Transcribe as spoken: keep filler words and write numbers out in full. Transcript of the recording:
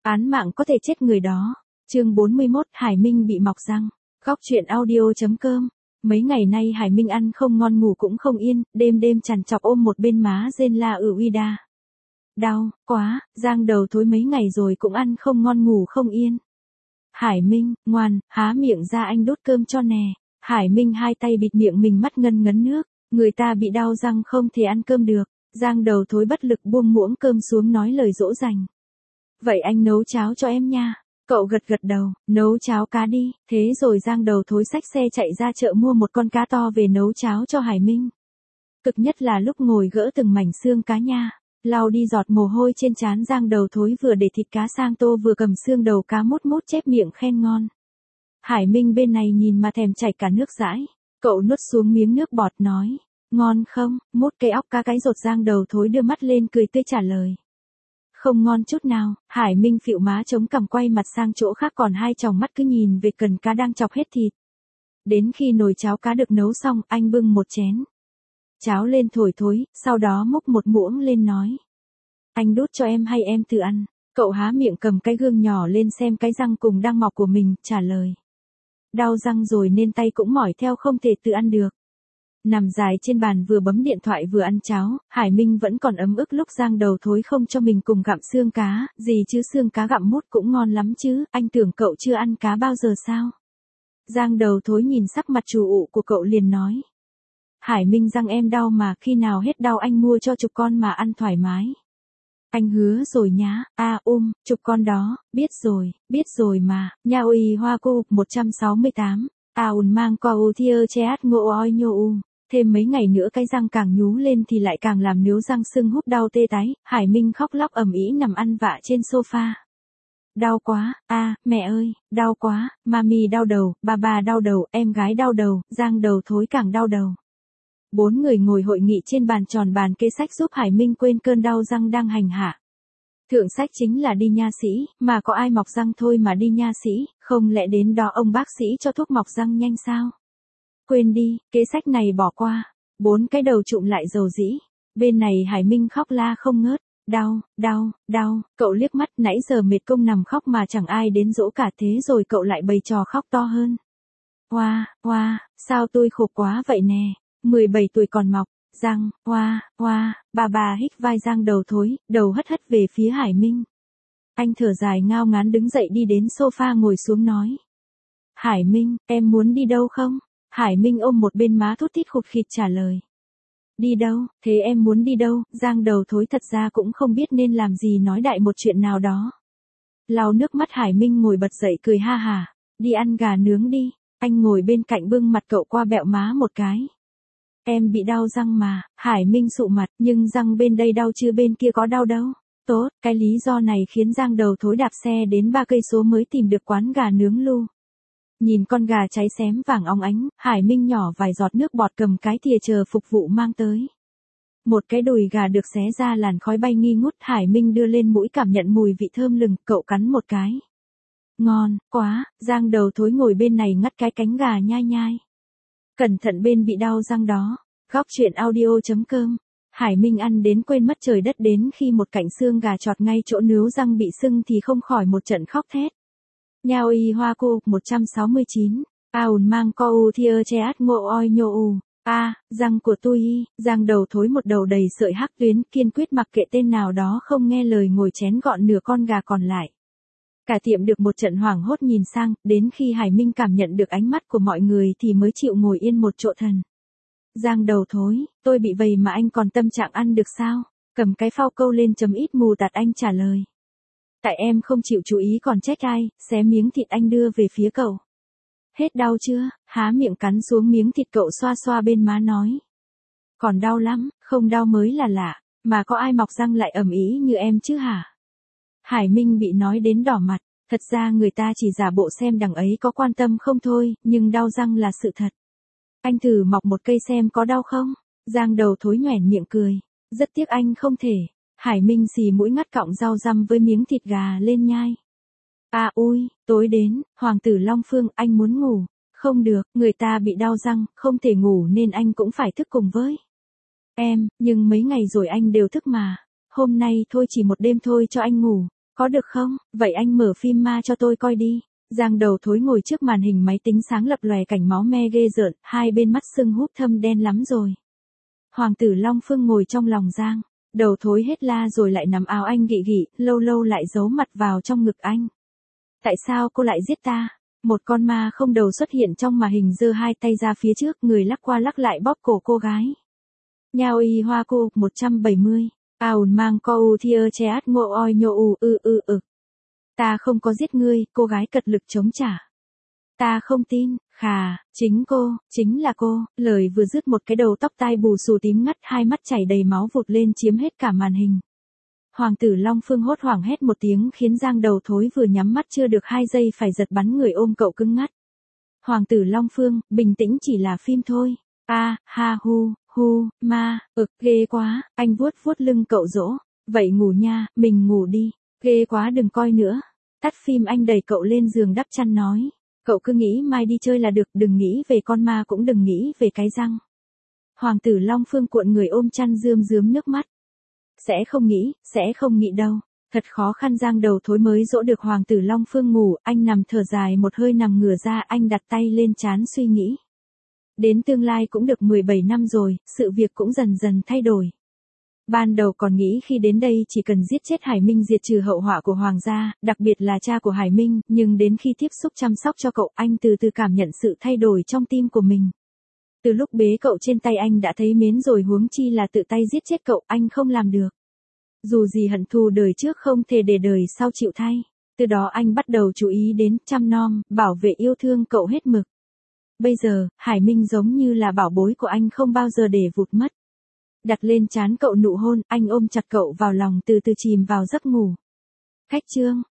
Án mạng có thể chết người đó. Chương bốn mươi mốt, Hải Minh bị mọc răng. Góc truyện audio.com. Mấy ngày nay Hải Minh ăn không ngon ngủ cũng không yên, đêm đêm trằn trọc ôm một bên má rên la ừ uy đa. Đau, quá, Giang đầu thối mấy ngày rồi cũng ăn không ngon ngủ không yên. Hải Minh, ngoan, há miệng ra anh đút cơm cho nè. Hải Minh hai tay bịt miệng mình mắt ngân ngấn nước, người ta bị đau răng không thể ăn cơm được. Giang đầu thối bất lực buông muỗng cơm xuống nói lời dỗ dành. Vậy anh nấu cháo cho em nha. Cậu gật gật đầu, nấu cháo cá đi. Thế rồi Giang đầu thối xách xe chạy ra chợ mua một con cá to về nấu cháo cho Hải Minh. Cực nhất là lúc ngồi gỡ từng mảnh xương cá nha. Lau đi giọt mồ hôi trên trán, Giang đầu thối vừa để thịt cá sang tô vừa cầm xương đầu cá mút mút chép miệng khen ngon. Hải Minh bên này nhìn mà thèm chảy cả nước dãi. Cậu nuốt xuống miếng nước bọt nói, ngon không? Mút cây óc cá cái rột. Giang đầu thối đưa mắt lên cười tươi trả lời. Không ngon chút nào. Hải Minh phịu má chống cằm quay mặt sang chỗ khác, còn hai tròng mắt cứ nhìn về cần cá đang chọc hết thịt. Đến khi nồi cháo cá được nấu xong, anh bưng một chén cháo lên thổi thối, sau đó múc một muỗng lên nói. Anh đút cho em hay em tự ăn? Cậu há miệng cầm cái gương nhỏ lên xem cái răng cùng đang mọc của mình, trả lời. Đau răng rồi nên tay cũng mỏi theo, không thể tự ăn được. Nằm dài trên bàn vừa bấm điện thoại vừa ăn cháo, Hải Minh vẫn còn ấm ức lúc Giang đầu thối không cho mình cùng gặm xương cá, gì chứ xương cá gặm mút cũng ngon lắm chứ, anh tưởng cậu chưa ăn cá bao giờ sao? Giang đầu thối nhìn sắc mặt trù ụ của cậu liền nói. Hải Minh, răng em đau mà, khi nào hết đau anh mua cho chục con mà ăn thoải mái. Anh hứa rồi nhá. A à, um, chục con đó, biết rồi, biết rồi mà. Nha uy hoa cô một trăm sáu mươi tám. A un mang co u thiơ che át ngộ oi nhô u. Thêm mấy ngày nữa cái răng càng nhú lên thì lại càng làm níu răng sưng húp đau tê tái. Hải Minh khóc lóc ầm ĩ nằm ăn vạ trên sofa. Đau quá, a à, mẹ ơi, đau quá, mami đau đầu, ba ba đau đầu, em gái đau đầu, Giang đầu thối càng đau đầu. Bốn người ngồi hội nghị trên bàn tròn bàn kê sách giúp Hải Minh quên cơn đau răng đang hành hạ. Thượng sách chính là đi nha sĩ, mà có ai mọc răng thôi mà đi nha sĩ, không lẽ đến đó ông bác sĩ cho thuốc mọc răng nhanh sao? Quên đi, kế sách này bỏ qua. Bốn cái đầu trụm lại dầu dĩ. Bên này Hải Minh khóc la không ngớt. Đau, đau, đau, cậu liếc mắt, nãy giờ mệt công nằm khóc mà chẳng ai đến dỗ cả, thế rồi cậu lại bày trò khóc to hơn. Hoa, hoa, sao tôi khổ quá vậy nè, mười bảy tuổi còn mọc, răng, hoa, hoa, bà bà hít vai Giang đầu thối, đầu hất hất về phía Hải Minh. Anh thở dài ngao ngán đứng dậy đi đến sofa ngồi xuống nói. Hải Minh, em muốn đi đâu không? Hải Minh ôm một bên má thút thít khụt khịt trả lời. Đi đâu, thế em muốn đi đâu? Giang đầu thối thật ra cũng không biết nên làm gì, nói đại một chuyện nào đó. Lau nước mắt Hải Minh ngồi bật dậy cười ha hả. Đi ăn gà nướng đi. Anh ngồi bên cạnh bưng mặt cậu qua bẹo má một cái. Em bị đau răng mà. Hải Minh sụ mặt, nhưng răng bên đây đau chứ bên kia có đau đâu. Tốt, cái lý do này khiến Giang đầu thối đạp xe đến ba cây số mới tìm được quán gà nướng lu. Nhìn con gà cháy xém vàng óng ánh, Hải Minh nhỏ vài giọt nước bọt cầm cái thìa chờ phục vụ mang tới. Một cái đùi gà được xé ra làn khói bay nghi ngút, Hải Minh đưa lên mũi cảm nhận mùi vị thơm lừng, cậu cắn một cái. Ngon, quá, Giang đầu thối ngồi bên này ngắt cái cánh gà nhai nhai. Cẩn thận bên bị đau răng đó. Góc truyện audio.com. Hải Minh ăn đến quên mất trời đất, đến khi một cạnh xương gà chọt ngay chỗ níu răng bị sưng thì không khỏi một trận khóc thét. Nha uy hoa cô một trăm sáu mươi chín. A un mang co u thiơ che át ngộ oi nhô u. A, răng của tôi y. Giang đầu thối một đầu đầy sợi hắc tuyến, kiên quyết mặc kệ tên nào đó không nghe lời ngồi chén gọn nửa con gà còn lại. Cả tiệm được một trận hoảng hốt nhìn sang, đến khi Hải Minh cảm nhận được ánh mắt của mọi người thì mới chịu ngồi yên một chỗ thần. Giang đầu thối, tôi bị vậy mà anh còn tâm trạng ăn được sao? Cầm cái phao câu lên chấm ít mù tạt anh trả lời. Tại em không chịu chú ý còn trách ai, xé miếng thịt anh đưa về phía cậu. Hết đau chưa? Há miệng cắn xuống miếng thịt, cậu xoa xoa bên má nói. Còn đau lắm, không đau mới là lạ, mà có ai mọc răng lại ầm ĩ như em chứ hả? Hải Minh bị nói đến đỏ mặt, thật ra người ta chỉ giả bộ xem đằng ấy có quan tâm không thôi, nhưng đau răng là sự thật. Anh thử mọc một cây xem có đau không? Giang đầu thối nhoẻn miệng cười. Rất tiếc anh không thể. Hải Minh xì mũi ngắt cọng rau răm với miếng thịt gà lên nhai. À ui, tối đến, Hoàng tử Long Phương, anh muốn ngủ. Không được, người ta bị đau răng, không thể ngủ nên anh cũng phải thức cùng với em, nhưng mấy ngày rồi anh đều thức mà. Hôm nay thôi, chỉ một đêm thôi cho anh ngủ. Có được không? Vậy anh mở phim ma cho tôi coi đi. Giang Đầu Thối ngồi trước màn hình máy tính sáng lập lòe cảnh máu me ghê rợn, hai bên mắt sưng húp thâm đen lắm rồi. Hoàng tử Long Phương ngồi trong lòng Giang. Đầu Thối hết la rồi lại nắm áo anh gị gị, lâu lâu lại giấu mặt vào trong ngực anh. Tại sao cô lại giết ta? Một con ma không đầu xuất hiện trong màn hình giơ hai tay ra phía trước, người lắc qua lắc lại bóp cổ cô gái. Nhao y hoa cô, một trăm bảy mươi. Aun mang co u thiơ che át ngộ oi nhô u ư ư ực. Ta không có giết ngươi, cô gái cật lực chống trả. Ta không tin, khà, chính cô, chính là cô, lời vừa dứt một cái đầu tóc tai bù xù tím ngắt, hai mắt chảy đầy máu vụt lên chiếm hết cả màn hình. Hoàng tử Long Phương hốt hoảng hét một tiếng khiến Giang Đầu Thối vừa nhắm mắt chưa được hai giây phải giật bắn người ôm cậu cứng ngắt. Hoàng tử Long Phương, bình tĩnh, chỉ là phim thôi. A, ha hu, hu, ma, ực, ghê quá, anh vuốt vuốt lưng cậu dỗ. Vậy ngủ nha, mình ngủ đi. Ghê quá, đừng coi nữa. Tắt phim, anh đẩy cậu lên giường đắp chăn nói. Cậu cứ nghĩ mai đi chơi là được, đừng nghĩ về con ma cũng đừng nghĩ về cái răng. Hoàng tử Long Phương cuộn người ôm chăn rơm rớm nước mắt. Sẽ không nghĩ, sẽ không nghĩ đâu. Thật khó khăn Giang Đầu Thối mới dỗ được Hoàng tử Long Phương ngủ, anh nằm thở dài một hơi nằm ngửa ra, anh đặt tay lên trán suy nghĩ. Đến tương lai cũng được mười bảy năm rồi, sự việc cũng dần dần thay đổi. Ban đầu còn nghĩ khi đến đây chỉ cần giết chết Hải Minh diệt trừ hậu họa của Hoàng gia, đặc biệt là cha của Hải Minh, nhưng đến khi tiếp xúc chăm sóc cho cậu, anh từ từ cảm nhận sự thay đổi trong tim của mình. Từ lúc bế cậu trên tay anh đã thấy mến rồi, huống chi là tự tay giết chết cậu, anh không làm được. Dù gì hận thù đời trước không thể để đời sau chịu thay. Từ đó anh bắt đầu chú ý đến, chăm nom, bảo vệ, yêu thương cậu hết mực. Bây giờ, Hải Minh giống như là bảo bối của anh, không bao giờ để vụt mất. Đặt lên trán cậu nụ hôn, anh ôm chặt cậu vào lòng, từ từ chìm vào giấc ngủ. Khách chương.